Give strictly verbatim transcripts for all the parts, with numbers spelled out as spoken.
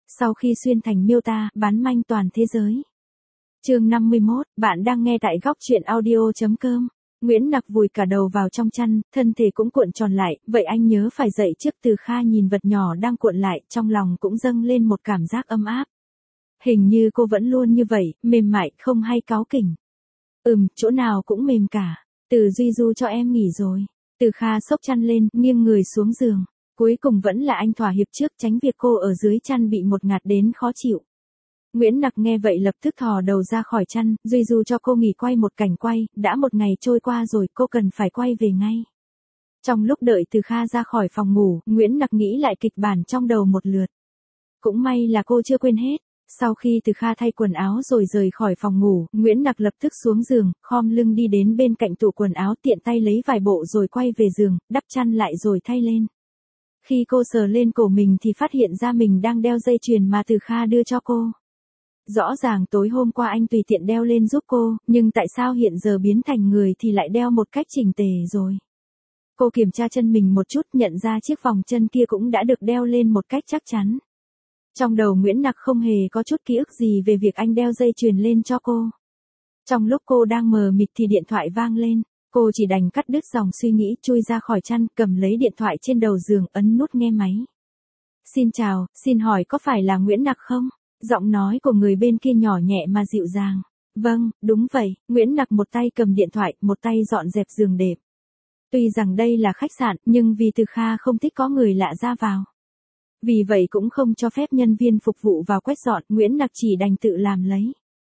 Sau khi xuyên thành miêu ta, bán manh toàn thế giới. Chương năm mươi mốt, bạn đang nghe tại góc truyện audio chấm com. Nguyễn Nặc vùi cả đầu vào trong chăn, thân thể cũng cuộn tròn lại, vậy anh nhớ phải dậy trước. Từ Kha nhìn vật nhỏ đang cuộn lại, trong lòng cũng dâng lên một cảm giác ấm áp. Hình như cô vẫn luôn như vậy, mềm mại, không hay cáu kỉnh. Ừm, chỗ nào cũng mềm cả. Từ Duy Du cho em nghỉ rồi. Từ Kha xốc chăn lên, nghiêng người xuống giường. Cuối cùng vẫn là anh thỏa hiệp trước, tránh việc cô ở dưới chăn bị một ngạt đến khó chịu. Nguyễn Nặc nghe vậy lập tức thò đầu ra khỏi chăn, Duy Du cho cô nghỉ quay một cảnh quay, đã một ngày trôi qua rồi, cô cần phải quay về ngay. Trong lúc đợi Từ Kha ra khỏi phòng ngủ, Nguyễn Nặc nghĩ lại kịch bản trong đầu một lượt. Cũng may là cô chưa quên hết. Sau khi Từ Kha thay quần áo rồi rời khỏi phòng ngủ, Nguyễn Nặc lập tức xuống giường, khom lưng đi đến bên cạnh tủ quần áo, tiện tay lấy vài bộ rồi quay về giường, đắp chăn lại rồi thay lên. Khi cô sờ lên cổ mình thì phát hiện ra mình đang đeo dây chuyền mà Từ Kha đưa cho cô. Rõ ràng tối hôm qua anh tùy tiện đeo lên giúp cô, nhưng tại sao hiện giờ biến thành người thì lại đeo một cách chỉnh tề rồi. Cô kiểm tra chân mình một chút, nhận ra chiếc vòng chân kia cũng đã được đeo lên một cách chắc chắn. Trong đầu Nguyễn Nặc không hề có chút ký ức gì về việc anh đeo dây chuyền lên cho cô. Trong lúc cô đang mờ mịt thì điện thoại vang lên, cô chỉ đành cắt đứt dòng suy nghĩ, chui ra khỏi chăn, cầm lấy điện thoại trên đầu giường, ấn nút nghe máy. Xin chào, xin hỏi có phải là Nguyễn Nặc không? Giọng nói của người bên kia nhỏ nhẹ mà dịu dàng. Vâng, đúng vậy. Nguyễn Nặc một tay cầm điện thoại, một tay dọn dẹp giường đệm. Tuy rằng đây là khách sạn, nhưng vì Từ Kha không thích có người lạ ra vào. Vì vậy cũng không cho phép nhân viên phục vụ vào quét dọn, Nguyễn Nặc chỉ đành tự làm lấy.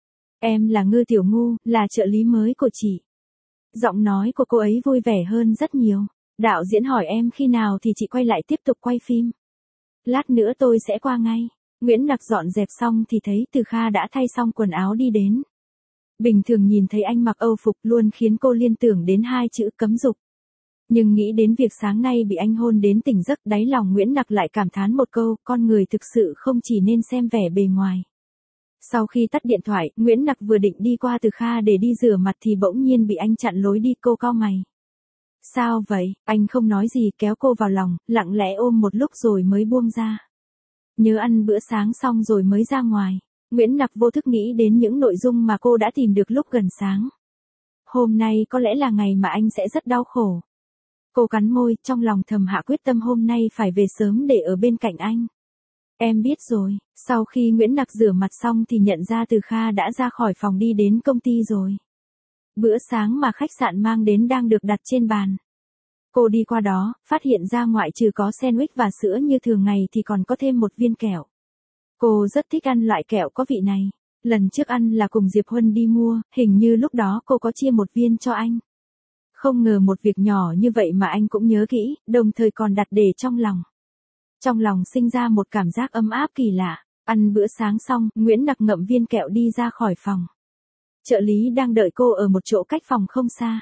Em là Ngư Tiểu Ngu, là trợ lý mới của chị. Giọng nói của cô ấy vui vẻ hơn rất nhiều. Đạo diễn hỏi em khi nào thì chị quay lại tiếp tục quay phim. Lát nữa tôi sẽ qua ngay. Nguyễn Nặc dọn dẹp xong thì thấy Từ Kha đã thay xong quần áo đi đến. Bình thường nhìn thấy anh mặc Âu phục luôn khiến cô liên tưởng đến hai chữ cấm dục. Nhưng nghĩ đến việc sáng nay bị anh hôn đến tỉnh giấc, đáy lòng Nguyễn Nặc lại cảm thán một câu, con người thực sự không chỉ nên xem vẻ bề ngoài. Sau khi tắt điện thoại, Nguyễn Nặc vừa định đi qua Từ Kha để đi rửa mặt thì bỗng nhiên bị anh chặn lối đi, cô cau mày. Sao vậy? Anh không nói gì, kéo cô vào lòng, lặng lẽ ôm một lúc rồi mới buông ra. Nhớ ăn bữa sáng xong rồi mới ra ngoài. Nguyễn Nặc vô thức nghĩ đến những nội dung mà cô đã tìm được lúc gần sáng. Hôm nay có lẽ là ngày mà anh sẽ rất đau khổ. Cô cắn môi, trong lòng thầm hạ quyết tâm hôm nay phải về sớm để ở bên cạnh anh. Em biết rồi. Sau khi Nguyễn Nặc rửa mặt xong thì nhận ra Từ Kha đã ra khỏi phòng đi đến công ty rồi. Bữa sáng mà khách sạn mang đến đang được đặt trên bàn. Cô đi qua đó, phát hiện ra ngoại trừ có sandwich và sữa như thường ngày thì còn có thêm một viên kẹo. Cô rất thích ăn loại kẹo có vị này. Lần trước ăn là cùng Diệp Huân đi mua, hình như lúc đó cô có chia một viên cho anh. Không ngờ một việc nhỏ như vậy mà anh cũng nhớ kỹ, đồng thời còn đặt để trong lòng. Trong lòng sinh ra một cảm giác ấm áp kỳ lạ. Ăn bữa sáng xong, Nguyễn Nặc ngậm viên kẹo đi ra khỏi phòng. Trợ lý đang đợi cô ở một chỗ cách phòng không xa.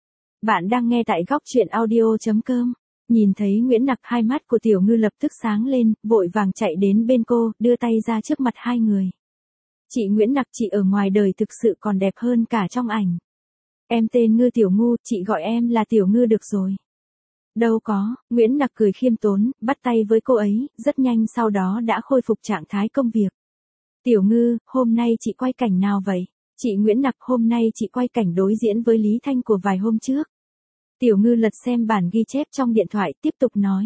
Bạn đang nghe tại góc truyện audio chấm com. Nhìn thấy Nguyễn Nặc, hai mắt của Tiểu Ngư lập tức sáng lên, vội vàng chạy đến bên cô, đưa tay ra trước mặt hai người. Chị Nguyễn Nặc, chị ở ngoài đời thực sự còn đẹp hơn cả trong ảnh. Em tên Ngư Tiểu Ngu, chị gọi em là Tiểu Ngư được rồi. Đâu có, Nguyễn Nặc cười khiêm tốn, bắt tay với cô ấy, rất nhanh sau đó đã khôi phục trạng thái công việc. Tiểu Ngư, hôm nay chị quay cảnh nào vậy? Chị Nguyễn Nặc, hôm nay chị quay cảnh đối diễn với Lý Thanh của vài hôm trước. Tiểu Ngư lật xem bản ghi chép trong điện thoại, tiếp tục nói.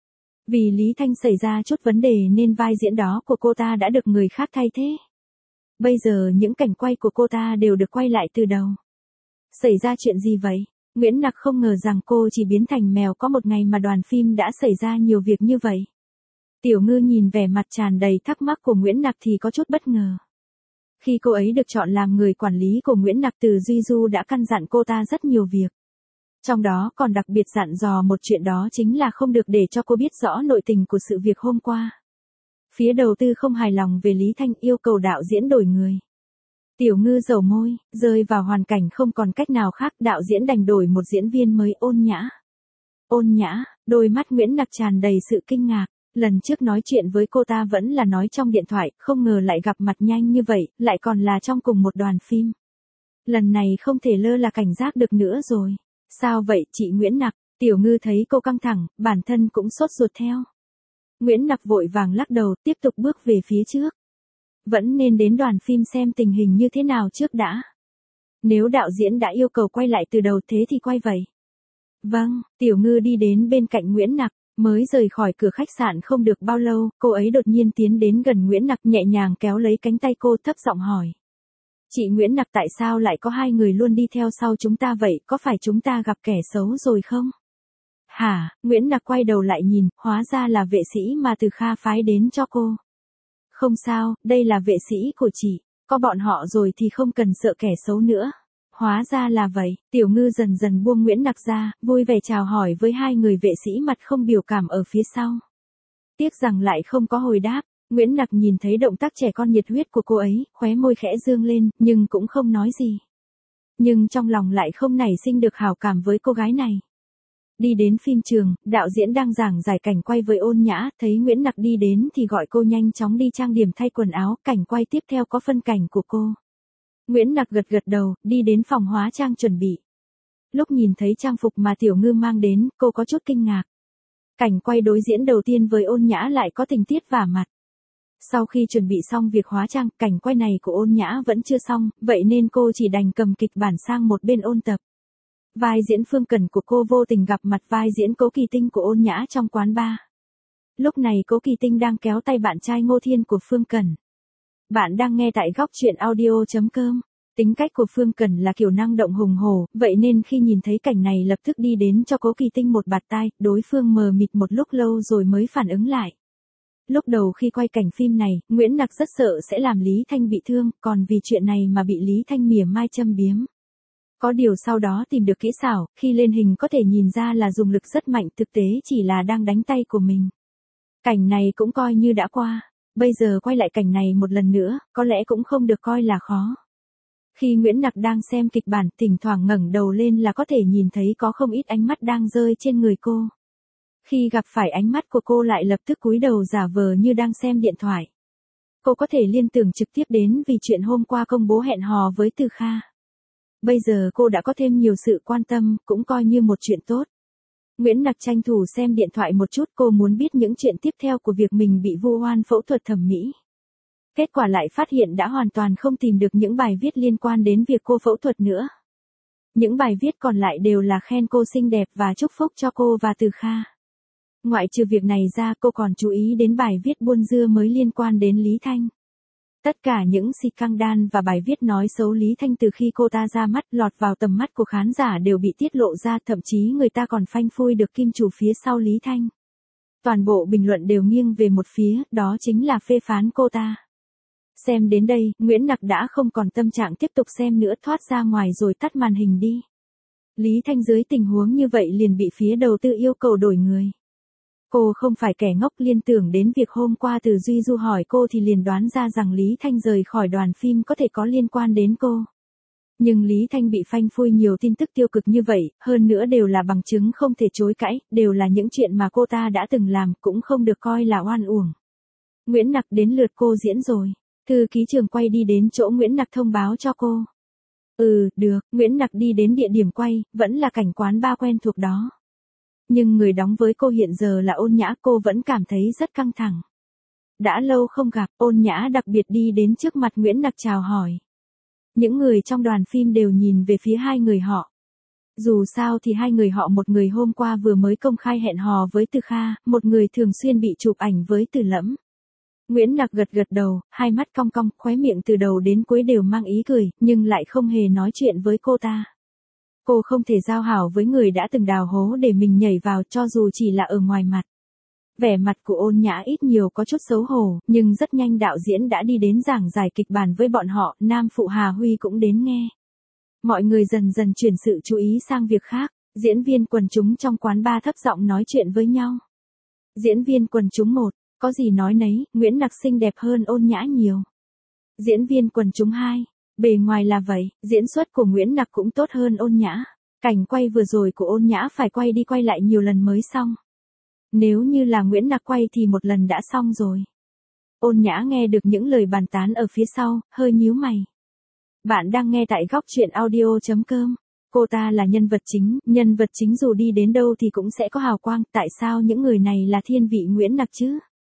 Vì Lý Thanh xảy ra chút vấn đề nên vai diễn đó của cô ta đã được người khác thay thế. Bây giờ những cảnh quay của cô ta đều được quay lại từ đầu. Xảy ra chuyện gì vậy? Nguyễn Nặc không ngờ rằng cô chỉ biến thành mèo có một ngày mà đoàn phim đã xảy ra nhiều việc như vậy. Tiểu Ngư nhìn vẻ mặt tràn đầy thắc mắc của Nguyễn Nặc thì có chút bất ngờ. Khi cô ấy được chọn làm người quản lý của Nguyễn Nặc, Từ Duy Du đã căn dặn cô ta rất nhiều việc. Trong đó còn đặc biệt dặn dò một chuyện, đó chính là không được để cho cô biết rõ nội tình của sự việc hôm qua. Phía đầu tư không hài lòng về Lý Thanh, yêu cầu đạo diễn đổi người. Tiểu Ngư dầu môi, rơi vào hoàn cảnh không còn cách nào khác, đạo diễn đành đổi một diễn viên mới, Ôn Nhã. Ôn Nhã, đôi mắt Nguyễn Nặc tràn đầy sự kinh ngạc. Lần trước nói chuyện với cô ta vẫn là nói trong điện thoại, không ngờ lại gặp mặt nhanh như vậy, lại còn là trong cùng một đoàn phim. Lần này không thể lơ là cảnh giác được nữa rồi. Sao vậy chị Nguyễn Nặc? Tiểu Ngư thấy cô căng thẳng, bản thân cũng sốt ruột theo. Nguyễn Nặc vội vàng lắc đầu, tiếp tục bước về phía trước. Vẫn nên đến đoàn phim xem tình hình như thế nào trước đã. Nếu đạo diễn đã yêu cầu quay lại từ đầu thế thì quay vậy. Vâng, Tiểu Ngư đi đến bên cạnh Nguyễn Nặc, mới rời khỏi cửa khách sạn không được bao lâu, cô ấy đột nhiên tiến đến gần Nguyễn Nặc nhẹ nhàng kéo lấy cánh tay cô thấp giọng hỏi. Chị Nguyễn Nặc tại sao lại có hai người luôn đi theo sau chúng ta vậy, có phải chúng ta gặp kẻ xấu rồi không? Hả, Nguyễn Nặc quay đầu lại nhìn, hóa ra là vệ sĩ mà Từ Kha phái đến cho cô. Không sao, đây là vệ sĩ của chị, có bọn họ rồi thì không cần sợ kẻ xấu nữa. Hóa ra là vậy, Tiểu Ngư dần dần buông Nguyễn Nặc ra, vui vẻ chào hỏi với hai người vệ sĩ mặt không biểu cảm ở phía sau. Tiếc rằng lại không có hồi đáp, Nguyễn Nặc nhìn thấy động tác trẻ con nhiệt huyết của cô ấy, khóe môi khẽ dương lên, nhưng cũng không nói gì. Nhưng trong lòng lại không nảy sinh được hảo cảm với cô gái này. Đi đến phim trường, đạo diễn đang giảng giải cảnh quay với Ôn Nhã, thấy Nguyễn Nặc đi đến thì gọi cô nhanh chóng đi trang điểm thay quần áo, cảnh quay tiếp theo có phân cảnh của cô. Nguyễn Nặc gật gật đầu, đi đến phòng hóa trang chuẩn bị. Lúc nhìn thấy trang phục mà Tiểu Ngư mang đến, cô có chút kinh ngạc. Cảnh quay đối diễn đầu tiên với Ôn Nhã lại có tình tiết vả mặt. Sau khi chuẩn bị xong việc hóa trang, cảnh quay này của Ôn Nhã vẫn chưa xong, vậy nên cô chỉ đành cầm kịch bản sang một bên ôn tập. Vai diễn Phương Cẩn của cô vô tình gặp mặt vai diễn Cố Kỳ Tinh của Ôn Nhã trong quán bar. Lúc này Cố Kỳ Tinh đang kéo tay bạn trai Ngô Thiên của Phương Cẩn. Bạn đang nghe tại góc truyện audio chấm com. Tính cách của Phương Cẩn là kiểu năng động hùng hổ, vậy nên khi nhìn thấy cảnh này lập tức đi đến cho Cố Kỳ Tinh một bạt tai, đối phương mờ mịt một lúc lâu rồi mới phản ứng lại. Lúc đầu khi quay cảnh phim này, Nguyễn Nặc rất sợ sẽ làm Lý Thanh bị thương, còn vì chuyện này mà bị Lý Thanh mỉa mai châm biếm. Có điều sau đó tìm được kỹ xảo, khi lên hình có thể nhìn ra là dùng lực rất mạnh, thực tế chỉ là đang đánh tay của mình. Cảnh này cũng coi như đã qua, bây giờ quay lại cảnh này một lần nữa, có lẽ cũng không được coi là khó. Khi Nguyễn Nặc đang xem kịch bản, thỉnh thoảng ngẩng đầu lên là có thể nhìn thấy có không ít ánh mắt đang rơi trên người cô. Khi gặp phải ánh mắt của cô lại lập tức cúi đầu giả vờ như đang xem điện thoại. Cô có thể liên tưởng trực tiếp đến vì chuyện hôm qua công bố hẹn hò với Từ Kha. Bây giờ cô đã có thêm nhiều sự quan tâm, cũng coi như một chuyện tốt. Nguyễn Nặc tranh thủ xem điện thoại một chút, cô muốn biết những chuyện tiếp theo của việc mình bị vu oan phẫu thuật thẩm mỹ. Kết quả lại phát hiện đã hoàn toàn không tìm được những bài viết liên quan đến việc cô phẫu thuật nữa. Những bài viết còn lại đều là khen cô xinh đẹp và chúc phúc cho cô và Từ Kha. Ngoại trừ việc này ra, cô còn chú ý đến bài viết buôn dưa mới liên quan đến Lý Thanh. Tất cả những scandal và bài viết nói xấu Lý Thanh từ khi cô ta ra mắt lọt vào tầm mắt của khán giả đều bị tiết lộ ra, thậm chí người ta còn phanh phui được kim chủ phía sau Lý Thanh. Toàn bộ bình luận đều nghiêng về một phía, đó chính là phê phán cô ta. Xem đến đây, Nguyễn Nặc đã không còn tâm trạng tiếp tục xem nữa, thoát ra ngoài rồi tắt màn hình đi. Lý Thanh dưới tình huống như vậy liền bị phía đầu tư yêu cầu đổi người. Cô không phải kẻ ngốc, liên tưởng đến việc hôm qua Từ Duy Du hỏi cô thì liền đoán ra rằng Lý Thanh rời khỏi đoàn phim có thể có liên quan đến cô. Nhưng Lý Thanh bị phanh phui nhiều tin tức tiêu cực như vậy, hơn nữa đều là bằng chứng không thể chối cãi, đều là những chuyện mà cô ta đã từng làm, cũng không được coi là oan uổng. Nguyễn Nặc đến lượt cô diễn rồi. Thư ký trường quay đi đến chỗ Nguyễn Nặc thông báo cho cô. Ừ, được, Nguyễn Nặc đi đến địa điểm quay, vẫn là cảnh quán bar quen thuộc đó. Nhưng người đóng với cô hiện giờ là Ôn Nhã, cô vẫn cảm thấy rất căng thẳng. Đã lâu không gặp, Ôn Nhã đặc biệt đi đến trước mặt Nguyễn Nặc chào hỏi. Những người trong đoàn phim đều nhìn về phía hai người họ. Dù sao thì hai người họ, một người hôm qua vừa mới công khai hẹn hò với Từ Kha, một người thường xuyên bị chụp ảnh với Từ Lẫm. Nguyễn Nặc gật gật đầu, hai mắt cong cong, khóe miệng từ đầu đến cuối đều mang ý cười, nhưng lại không hề nói chuyện với cô ta. Cô không thể giao hảo với người đã từng đào hố để mình nhảy vào, cho dù chỉ là ở ngoài mặt. Vẻ mặt của Ôn Nhã ít nhiều có chút xấu hổ, nhưng rất nhanh đạo diễn đã đi đến giảng giải kịch bản với bọn họ, nam phụ Hà Huy cũng đến nghe. Mọi người dần dần chuyển sự chú ý sang việc khác, diễn viên quần chúng trong quán bar thấp giọng nói chuyện với nhau. Diễn viên quần chúng một, có gì nói nấy, Nguyễn Nặc xinh đẹp hơn Ôn Nhã nhiều. Diễn viên quần chúng hai, bề ngoài là vậy, diễn xuất của Nguyễn Nặc cũng tốt hơn Ôn Nhã. Cảnh quay vừa rồi của Ôn Nhã phải quay đi quay lại nhiều lần mới xong. Nếu như là Nguyễn Nặc quay thì một lần đã xong rồi. Ôn Nhã nghe được những lời bàn tán ở phía sau, hơi nhíu mày. Bạn đang nghe tại góc truyện audio chấm com. Cô ta là nhân vật chính, nhân vật chính dù đi đến đâu thì cũng sẽ có hào quang, tại sao những người này là thiên vị Nguyễn Nặc chứ?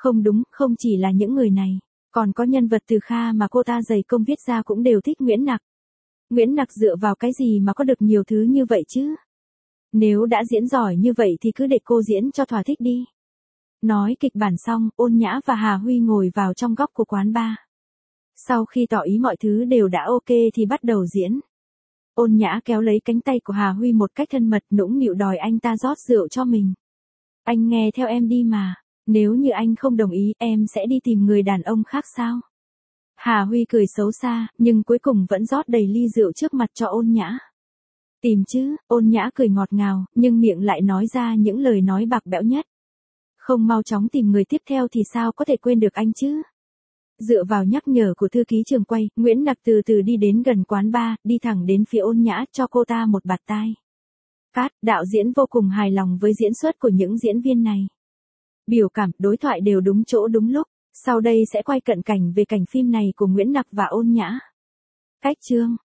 Không đúng, không chỉ là những người này, còn có nhân vật từ Kha mà cô ta dày công viết ra cũng đều thích Nguyễn Nặc. Nguyễn Nặc dựa vào cái gì mà có được nhiều thứ như vậy chứ? Nếu đã diễn giỏi như vậy thì cứ để cô diễn cho thỏa thích đi. Nói kịch bản xong, Ôn Nhã và Hà Huy ngồi vào trong góc của quán bar. Sau khi tỏ ý mọi thứ đều đã ok thì bắt đầu diễn. Ôn Nhã kéo lấy cánh tay của Hà Huy một cách thân mật, nũng nịu đòi anh ta rót rượu cho mình. Anh nghe theo em đi mà, nếu như anh không đồng ý em sẽ đi tìm người đàn ông khác sao? Hà Huy cười xấu xa, nhưng cuối cùng vẫn rót đầy ly rượu trước mặt cho Ôn Nhã. Tìm chứ, Ôn Nhã cười ngọt ngào, nhưng miệng lại nói ra những lời nói bạc bẽo nhất. Không mau chóng tìm người tiếp theo thì sao có thể quên được anh chứ? Dựa vào nhắc nhở của thư ký trường quay, Nguyễn Nặc từ từ đi đến gần quán bar, đi thẳng đến phía Ôn Nhã cho cô ta một bạt tai. Cát, đạo diễn vô cùng hài lòng với diễn xuất của những diễn viên này. Biểu cảm, đối thoại đều đúng chỗ đúng lúc. Sau đây sẽ quay cận cảnh về cảnh phim này của Nguyễn Nặc và Ôn Nhã. Cách chương